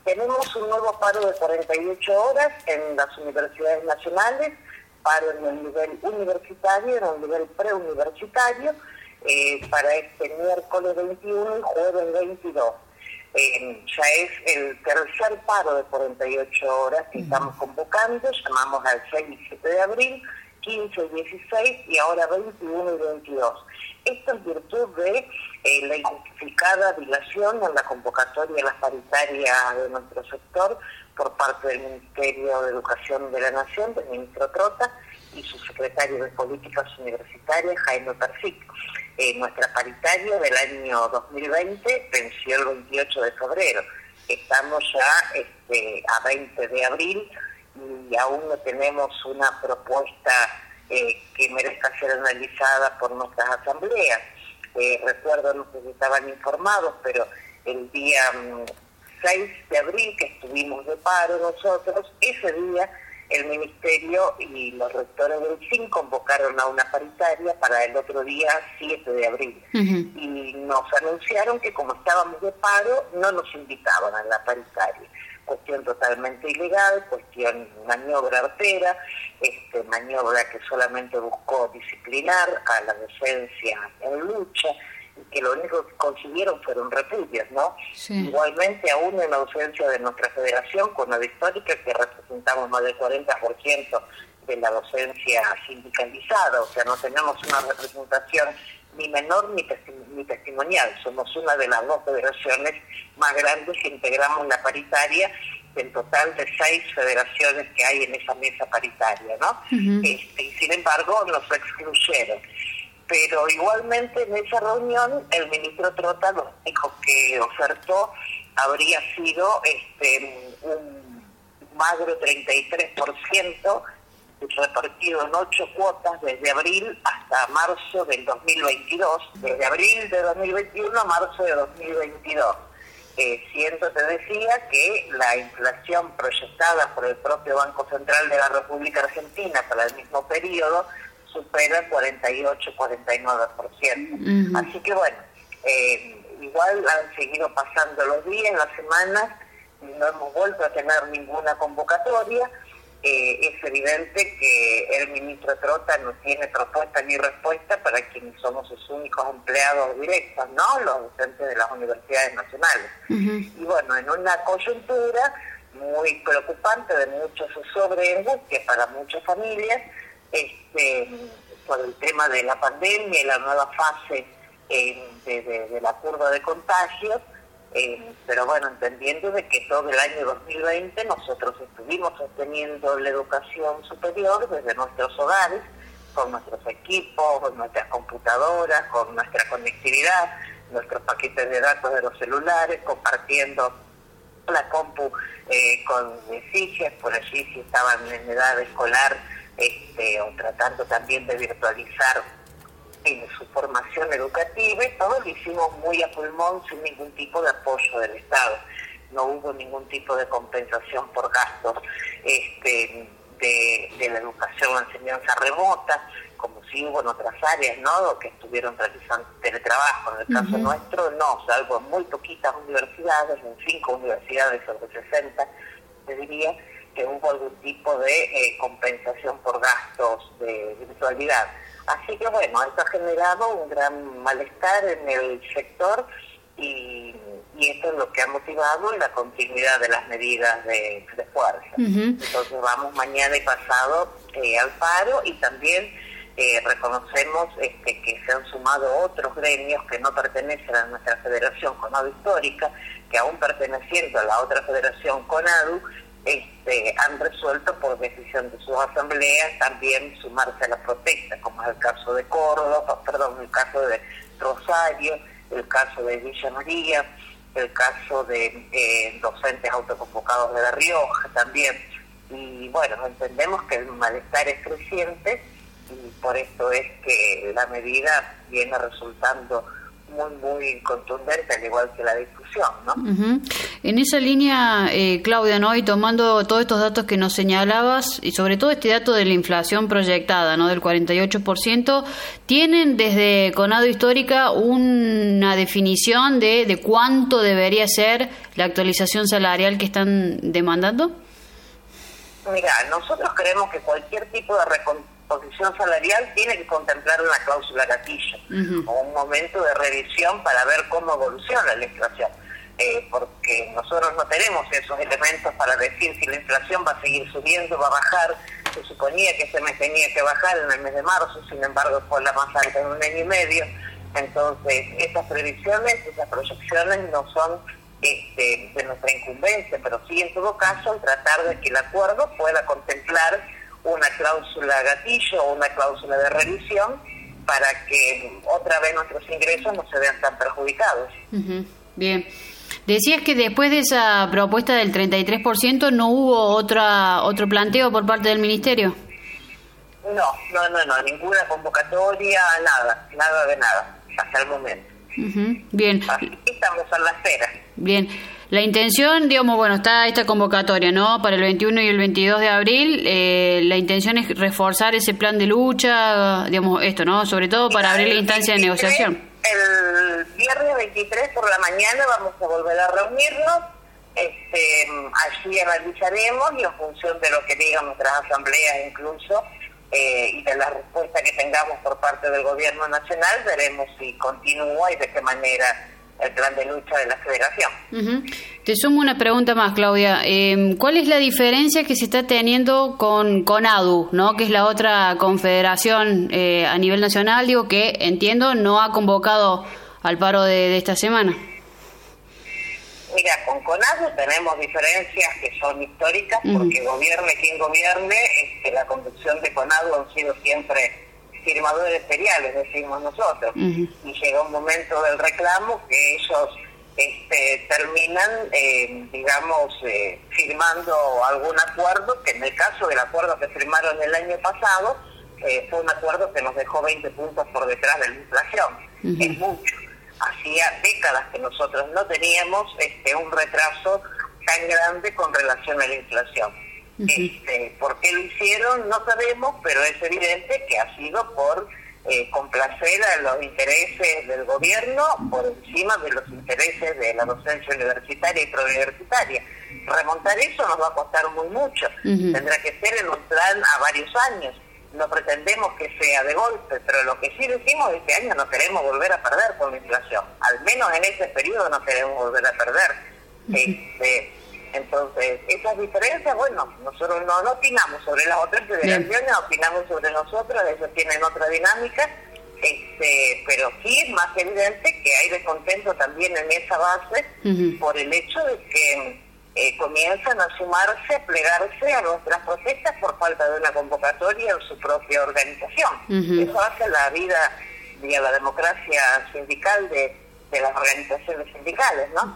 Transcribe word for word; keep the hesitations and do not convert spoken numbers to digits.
tenemos un nuevo paro de cuarenta y ocho horas en las universidades nacionales, paro en el nivel universitario, en el nivel preuniversitario, eh, para este miércoles veintiuno y jueves veintidós. Eh, ya es el tercer paro de cuarenta y ocho horas que estamos convocando, llamamos al seis y siete de abril, quince y dieciséis y ahora veintiuno y veintidós. Esto en virtud de eh, la identificada dilación en la convocatoria de las paritarias de nuestro sector por parte del Ministerio de Educación de la Nación, del ministro Trota, y su secretario de Políticas Universitarias, Jaime Persic. Eh, nuestra paritaria del año dos mil veinte venció el veintiocho de febrero. Estamos ya este, a veinte de abril y aún no tenemos una propuesta eh, que merezca ser analizada por nuestras asambleas. Eh, recuerdo, no sé si estaban informados, pero el día um, seis de abril que estuvimos de paro nosotros, ese día el Ministerio y los rectores del C I N convocaron a una paritaria para el otro día siete de abril. Uh-huh. Y nos anunciaron que como estábamos de paro, no nos invitaban a la paritaria. Cuestión totalmente ilegal, cuestión maniobra artera, este, maniobra que solamente buscó disciplinar a la docencia en lucha, y que lo único que consiguieron fueron repudios, ¿no? Sí. Igualmente, aún en la ausencia de nuestra federación, con la histórica, que representamos más del cuarenta por ciento de la docencia sindicalizada, o sea, no tenemos una representación ni menor ni, testi- ni testimonial, somos una de las dos federaciones más grandes que integramos la paritaria, del total de seis federaciones que hay en esa mesa paritaria, ¿no? Uh-huh. Este, y sin embargo, nos excluyeron. Pero igualmente en esa reunión el ministro Trota nos dijo que ofertó habría sido este un magro treinta y tres por ciento repartido en ocho cuotas desde abril hasta marzo del dos mil veintidós, desde abril de dos mil veintiuno a marzo de dos mil veintidós. Eh, siendo, te decía, que la inflación proyectada por el propio Banco Central de la República Argentina para el mismo periodo supera el cuarenta y ocho a cuarenta y nueve por ciento. Uh-huh. Así que bueno, eh, igual han seguido pasando los días, las semanas, no hemos vuelto a tener ninguna convocatoria. Eh, es evidente que el ministro Trota no tiene propuesta ni respuesta para quienes somos sus únicos empleados directos, ¿no? Los docentes de las universidades nacionales. Uh-huh. Y bueno, en una coyuntura muy preocupante de mucho sobreangustia para muchas familias, este, por el tema de la pandemia y la nueva fase eh, de, de, de la curva de contagios, eh, pero bueno, entendiendo de que todo el año dos mil veinte nosotros estuvimos sosteniendo la educación superior desde nuestros hogares, con nuestros equipos, con nuestras computadoras, con nuestra conectividad, nuestros paquetes de datos de los celulares, compartiendo la compu eh, con mis hijas, por allí si estaban en edad escolar, Este, o tratando también de virtualizar eh, su formación educativa, y todo lo hicimos muy a pulmón sin ningún tipo de apoyo del Estado. No hubo ningún tipo de compensación por gastos este, de, de la educación o enseñanza remota, como si hubo en otras áreas, ¿no?, que estuvieron realizando teletrabajo. En el caso uh-huh. nuestro, no, salvo en muy poquitas universidades, en cinco universidades sobre sesenta, te diría, que hubo algún tipo de eh, compensación por gastos de virtualidad. Así que bueno, esto ha generado un gran malestar en el sector y, y esto es lo que ha motivado la continuidad de las medidas de, de fuerza. Uh-huh. Entonces vamos mañana y pasado eh, al paro, y también eh, reconocemos este, que se han sumado otros gremios que no pertenecen a nuestra federación CONADU histórica, que aún perteneciendo a la otra federación CONADU, Este, han resuelto por decisión de sus asambleas también sumarse a la protesta, como es el caso de Córdoba, perdón, el caso de Rosario, el caso de Villa María, el caso de eh, docentes autoconvocados de La Rioja también. Y bueno, entendemos que el malestar es creciente y por esto es que la medida viene resultando muy, muy contundente, al igual que la discusión, ¿no? Uh-huh. En esa línea, eh, Claudia, ¿no? Y tomando todos estos datos que nos señalabas, y sobre todo este dato de la inflación proyectada, ¿no? Del cuarenta y ocho por ciento, ¿tienen desde Conado Histórica una definición de, de cuánto debería ser la actualización salarial que están demandando? Mira, nosotros creemos que cualquier tipo de recomposición salarial tiene que contemplar una cláusula gatillo, uh-huh, o un momento de revisión para ver cómo evoluciona la inflación, eh, porque nosotros no tenemos esos elementos para decir si la inflación va a seguir subiendo, va a bajar. Se suponía que ese mes tenía que bajar en el mes de marzo, sin embargo fue la más alta en un año y medio. Entonces esas previsiones, esas proyecciones no son Este, de nuestra incumbencia, pero sí en todo caso tratar de que el acuerdo pueda contemplar una cláusula gatillo o una cláusula de revisión para que otra vez nuestros ingresos no se vean tan perjudicados. Uh-huh. Bien. Decías que después de esa propuesta del treinta y tres por ciento no hubo otra otro planteo por parte del Ministerio. No, no, no, no, ninguna convocatoria, nada, nada de nada, hasta el momento. Uh-huh. Bien. Así que estamos a la espera. Bien. La intención, digamos, bueno, está esta convocatoria, ¿no? Para el veintiuno y el veintidós de abril, eh, la intención es reforzar ese plan de lucha, digamos, esto, ¿no? Sobre todo para abrir la instancia de negociación. El viernes veintitrés por la mañana vamos a volver a reunirnos, este, allí analizaremos y en función de lo que digan nuestras asambleas incluso, Eh, y de la respuesta que tengamos por parte del gobierno nacional, veremos si continúa y de qué manera el plan de lucha de la federación. Uh-huh. Te sumo una pregunta más, Claudia. Eh, ¿Cuál es la diferencia que se está teniendo con CONADU, ¿no? Que es la otra confederación eh, a nivel nacional, digo, que entiendo no ha convocado al paro de, de esta semana? Mira, con CONADU tenemos diferencias que son históricas, uh-huh, porque gobierne quien gobierne, este, la conducción de CONADU han sido siempre firmadores seriales, decimos nosotros, uh-huh, y llega un momento del reclamo que ellos este, terminan, eh, digamos, eh, firmando algún acuerdo, que en el caso del acuerdo que firmaron el año pasado, eh, fue un acuerdo que nos dejó veinte puntos por detrás de la inflación, uh-huh, es mucho. Hacía décadas que nosotros no teníamos este, un retraso tan grande con relación a la inflación. Uh-huh. Este, ¿por qué lo hicieron? No sabemos, pero es evidente que ha sido por eh, complacer a los intereses del gobierno por encima de los intereses de la docencia universitaria y preuniversitaria. Remontar eso nos va a costar muy mucho. Uh-huh. Tendrá que ser en un plan a varios años. No pretendemos que sea de golpe, pero lo que sí decimos este año no queremos volver a perder con la inflación. Al menos en ese periodo no queremos volver a perder. Uh-huh. Este, entonces, esas diferencias, bueno, nosotros no, no opinamos sobre las otras federaciones, no opinamos sobre nosotros, ellos tienen otra dinámica, este, pero sí es más evidente que hay descontento también en esa base, uh-huh, por el hecho de que Eh, comienzan a sumarse, a plegarse a nuestras protestas por falta de una convocatoria en su propia organización. Uh-huh. Eso hace la vida y a la democracia sindical de, de las organizaciones sindicales, ¿no?